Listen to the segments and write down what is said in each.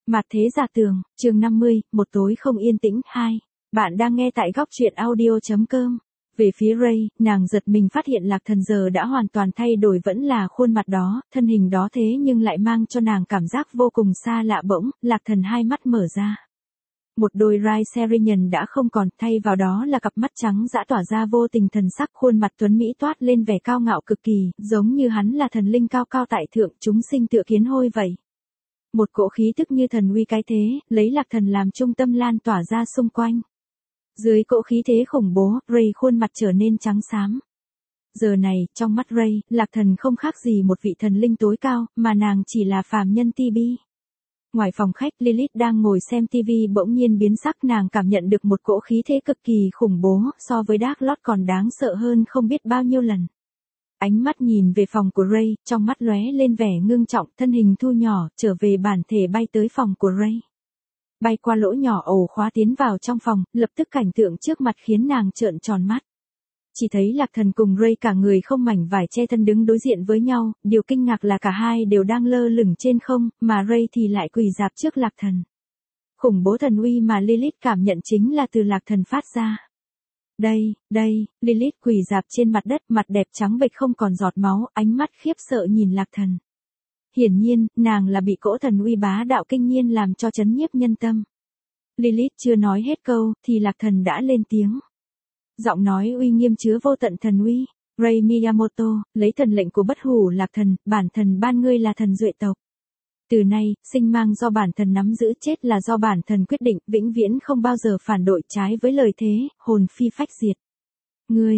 Mặt thế giả tường, chương 50, một tối không yên tĩnh 2. Bạn đang nghe tại góc truyện audio.com. Về phía Ray, nàng giật mình phát hiện Lạc Thần giờ đã hoàn toàn thay đổi, vẫn là khuôn mặt đó, thân hình đó, thế nhưng lại mang cho nàng cảm giác vô cùng xa lạ. Bỗng, Lạc Thần hai mắt mở ra. Một đôi Rai Serenian đã không còn, thay vào đó là cặp mắt trắng dã tỏa ra vô tình thần sắc, khuôn mặt tuấn mỹ toát lên vẻ cao ngạo cực kỳ, giống như hắn là thần linh cao cao tại thượng, chúng sinh tựa kiến hôi vậy. Một cỗ khí tức như thần uy cái thế, lấy Lạc Thần làm trung tâm lan tỏa ra xung quanh. Dưới cỗ khí thế khủng bố, Ray khuôn mặt trở nên trắng xám. Giờ này, trong mắt Ray, Lạc Thần không khác gì một vị thần linh tối cao, mà nàng chỉ là phàm nhân tibi. Ngoài phòng khách, Lilith đang ngồi xem TV bỗng nhiên biến sắc, nàng cảm nhận được một cỗ khí thế cực kỳ khủng bố, so với Dark Lord còn đáng sợ hơn không biết bao nhiêu lần. Ánh mắt nhìn về phòng của Ray, trong mắt lóe lên vẻ ngưng trọng, thân hình thu nhỏ, trở về bản thể bay tới phòng của Ray. Bay qua lỗ nhỏ ổ khóa tiến vào trong phòng, lập tức cảnh tượng trước mặt khiến nàng trợn tròn mắt. Chỉ thấy Lạc Thần cùng Ray cả người không mảnh vải che thân đứng đối diện với nhau, điều kinh ngạc là cả hai đều đang lơ lửng trên không, mà Ray thì lại quỳ rạp trước Lạc Thần. Khủng bố thần uy mà Lilith cảm nhận chính là từ Lạc Thần phát ra. Đây, Lilith quỳ rạp trên mặt đất, mặt đẹp trắng bệch không còn giọt máu, ánh mắt khiếp sợ nhìn Lạc Thần. Hiển nhiên, nàng là bị cỗ thần uy bá đạo kinh nhiên làm cho chấn nhiếp nhân tâm. Lilith chưa nói hết câu, thì Lạc Thần đã lên tiếng. Giọng nói uy nghiêm chứa vô tận thần uy. Ray Miyamoto, lấy thần lệnh của bất hủ Lạc Thần, bản thần ban ngươi là thần duệ tộc. Từ nay, sinh mang do bản thần nắm giữ, chết là do bản thần quyết định, vĩnh viễn không bao giờ phản đội trái với lời thế, hồn phi phách diệt. Ngươi,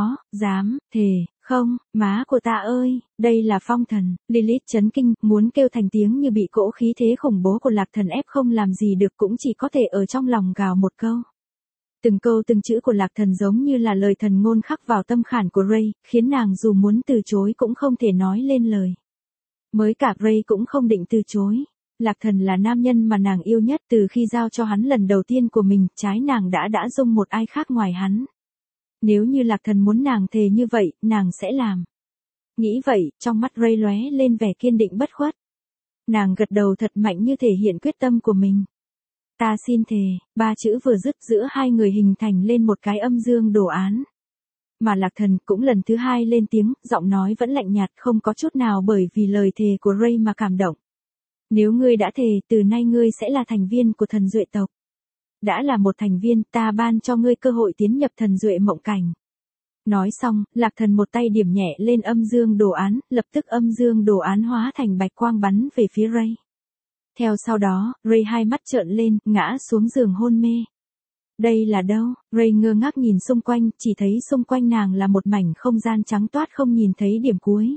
dám, thề, không, má của ta ơi, đây là phong thần. Lilith chấn kinh, muốn kêu thành tiếng như bị cỗ khí thế khủng bố của Lạc Thần ép không làm gì được, cũng chỉ có thể ở trong lòng gào một câu. Từng câu từng chữ của Lạc Thần giống như là lời thần ngôn khắc vào tâm khảm của Ray, khiến nàng dù muốn từ chối cũng không thể nói lên lời. Mới cả Ray cũng không định từ chối. Lạc Thần là nam nhân mà nàng yêu nhất, từ khi giao cho hắn lần đầu tiên của mình, trái nàng đã dung một ai khác ngoài hắn. Nếu như Lạc Thần muốn nàng thề như vậy, nàng sẽ làm. Nghĩ vậy, trong mắt Ray lóe lên vẻ kiên định bất khuất. Nàng gật đầu thật mạnh như thể hiện quyết tâm của mình. Ta xin thề, ba chữ vừa dứt, giữa hai người hình thành lên một cái âm dương đồ án. Mà Lạc Thần cũng lần thứ hai lên tiếng, giọng nói vẫn lạnh nhạt, không có chút nào bởi vì lời thề của Ray mà cảm động. Nếu ngươi đã thề, từ nay ngươi sẽ là thành viên của thần duệ tộc. Đã là một thành viên, ta ban cho ngươi cơ hội tiến nhập thần duệ mộng cảnh. Nói xong, Lạc Thần một tay điểm nhẹ lên âm dương đồ án, lập tức âm dương đồ án hóa thành bạch quang bắn về phía Ray. Theo sau đó, Ray hai mắt trợn lên, ngã xuống giường hôn mê. Đây là đâu? Ray ngơ ngác nhìn xung quanh, chỉ thấy xung quanh nàng là một mảnh không gian trắng toát không nhìn thấy điểm cuối.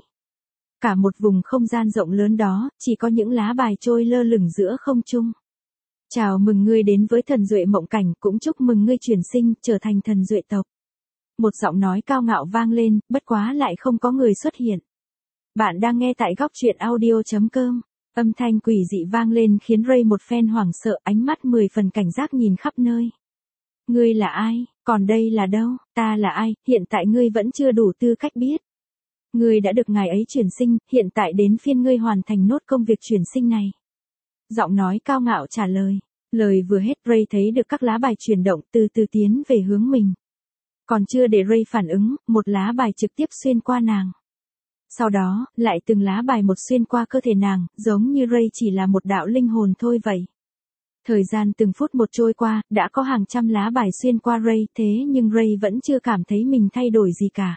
Cả một vùng không gian rộng lớn đó, chỉ có những lá bài trôi lơ lửng giữa không trung. Chào mừng ngươi đến với thần duệ mộng cảnh, cũng chúc mừng ngươi chuyển sinh, trở thành thần duệ tộc. Một giọng nói cao ngạo vang lên, bất quá lại không có người xuất hiện. Bạn đang nghe tại góc truyện audio.com. Âm thanh quỷ dị vang lên khiến Ray một phen hoảng sợ, ánh mắt 10 phần cảnh giác nhìn khắp nơi. Ngươi là ai? Còn đây là đâu? Ta là ai? Hiện tại ngươi vẫn chưa đủ tư cách biết. Ngươi đã được ngài ấy chuyển sinh, hiện tại đến phiên ngươi hoàn thành nốt công việc chuyển sinh này. Giọng nói cao ngạo trả lời. Lời vừa hết, Ray thấy được các lá bài chuyển động từ từ tiến về hướng mình. Còn chưa để Ray phản ứng, một lá bài trực tiếp xuyên qua nàng. Sau đó, lại từng lá bài một xuyên qua cơ thể nàng, giống như Ray chỉ là một đạo linh hồn thôi vậy. Thời gian từng phút một trôi qua, đã có hàng trăm lá bài xuyên qua Ray, thế nhưng Ray vẫn chưa cảm thấy mình thay đổi gì cả.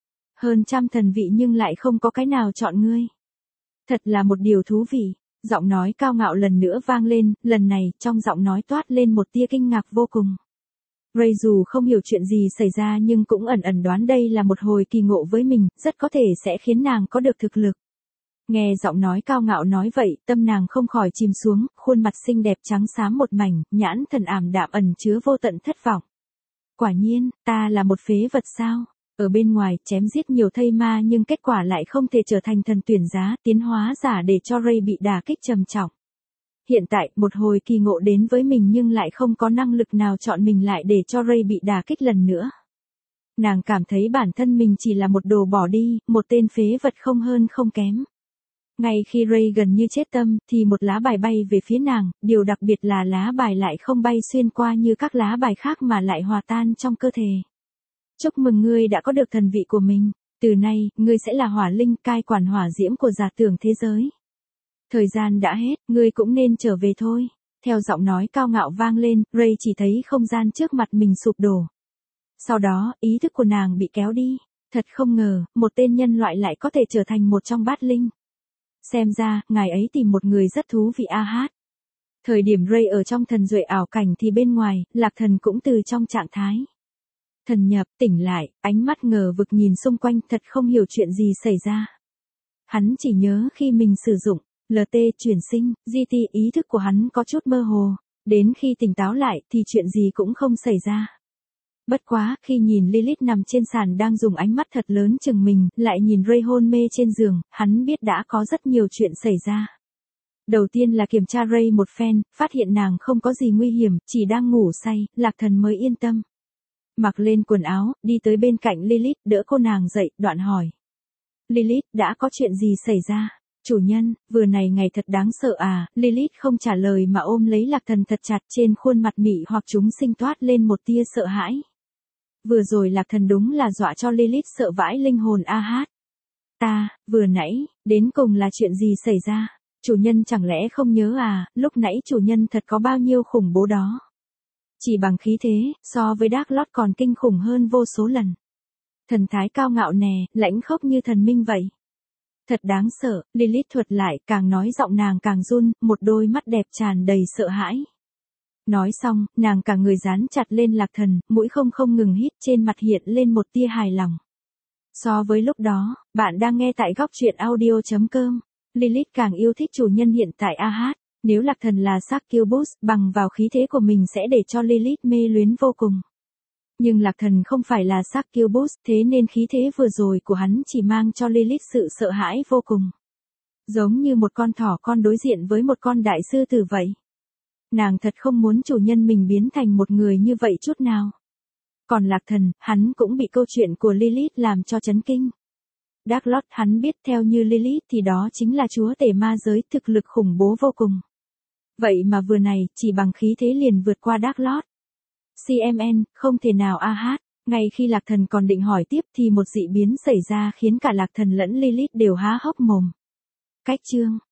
Hơn trăm thần vị nhưng lại không có cái nào chọn ngươi. Thật là một điều thú vị. Giọng nói cao ngạo lần nữa vang lên, lần này, trong giọng nói toát lên một tia kinh ngạc vô cùng. Ray dù không hiểu chuyện gì xảy ra nhưng cũng ẩn ẩn đoán đây là một hồi kỳ ngộ với mình, rất có thể sẽ khiến nàng có được thực lực. Nghe giọng nói cao ngạo nói vậy, tâm nàng không khỏi chìm xuống, khuôn mặt xinh đẹp trắng xám một mảnh, nhãn thần ảm đạm ẩn chứa vô tận thất vọng. Quả nhiên, ta là một phế vật sao? Ở bên ngoài, chém giết nhiều thây ma nhưng kết quả lại không thể trở thành thần tuyển giá, tiến hóa giả để cho Ray bị đả kích trầm trọng. Hiện tại, một hồi kỳ ngộ đến với mình nhưng lại không có năng lực nào chọn mình lại để cho Ray bị đả kích lần nữa. Nàng cảm thấy bản thân mình chỉ là một đồ bỏ đi, một tên phế vật không hơn không kém. Ngay khi Ray gần như chết tâm, thì một lá bài bay về phía nàng, điều đặc biệt là lá bài lại không bay xuyên qua như các lá bài khác mà lại hòa tan trong cơ thể. Chúc mừng ngươi đã có được thần vị của mình. Từ nay, ngươi sẽ là hỏa linh cai quản hỏa diễm của giả tưởng thế giới. Thời gian đã hết, ngươi cũng nên trở về thôi. Theo giọng nói cao ngạo vang lên, Ray chỉ thấy không gian trước mặt mình sụp đổ. Sau đó, ý thức của nàng bị kéo đi. Thật không ngờ, một tên nhân loại lại có thể trở thành một trong bát linh. Xem ra, ngài ấy tìm một người rất thú vị hát. Thời điểm Ray ở trong thần duệ ảo cảnh thì bên ngoài, Lạc Thần cũng từ trong trạng thái thần nhập, tỉnh lại, ánh mắt ngờ vực nhìn xung quanh, thật không hiểu chuyện gì xảy ra. Hắn chỉ nhớ khi mình sử dụng LT chuyển sinh, GT, ý thức của hắn có chút mơ hồ, đến khi tỉnh táo lại thì chuyện gì cũng không xảy ra. Bất quá, khi nhìn Lilith nằm trên sàn đang dùng ánh mắt thật lớn chừng mình, lại nhìn Ray hôn mê trên giường, hắn biết đã có rất nhiều chuyện xảy ra. Đầu tiên là kiểm tra Ray một phen, phát hiện nàng không có gì nguy hiểm, chỉ đang ngủ say, Lạc Thần mới yên tâm. Mặc lên quần áo, đi tới bên cạnh Lilith, đỡ cô nàng dậy, đoạn hỏi. Lilith, đã có chuyện gì xảy ra? Chủ nhân, vừa này ngày thật đáng sợ à? Lilith không trả lời mà ôm lấy Lạc Thần thật chặt, trên khuôn mặt mị hoặc chúng sinh toát lên một tia sợ hãi. Vừa rồi Lạc Thần đúng là dọa cho Lilith sợ vãi linh hồn hát. Vừa nãy, đến cùng là chuyện gì xảy ra? Chủ nhân chẳng lẽ không nhớ à, lúc nãy chủ nhân thật có bao nhiêu khủng bố đó. Chỉ bằng khí thế, so với Dark Lord còn kinh khủng hơn vô số lần. Thần thái cao ngạo nè, lãnh khốc như thần minh vậy. Thật đáng sợ, Lilith thuật lại, càng nói giọng nàng càng run, một đôi mắt đẹp tràn đầy sợ hãi. Nói xong, nàng cả người dán chặt lên Lạc Thần, mũi không ngừng hít, trên mặt hiện lên một tia hài lòng. So với lúc đó, bạn đang nghe tại góc truyện audio.com. Lilith càng yêu thích chủ nhân hiện tại hát. Nếu Lạc Thần là Succubus, bằng vào khí thế của mình sẽ để cho Lilith mê luyến vô cùng. Nhưng Lạc Thần không phải là Succubus, thế nên khí thế vừa rồi của hắn chỉ mang cho Lilith sự sợ hãi vô cùng. Giống như một con thỏ con đối diện với một con đại sư tử vậy. Nàng thật không muốn chủ nhân mình biến thành một người như vậy chút nào. Còn Lạc Thần, hắn cũng bị câu chuyện của Lilith làm cho chấn kinh. Dark Lord hắn biết theo như Lilith thì đó chính là chúa tể ma giới, thực lực khủng bố vô cùng. Vậy mà vừa này, chỉ bằng khí thế liền vượt qua Dark Lord. CMN, không thể nào hát. Ngay khi Lạc Thần còn định hỏi tiếp thì một dị biến xảy ra khiến cả Lạc Thần lẫn Lilith đều há hốc mồm. Cách chương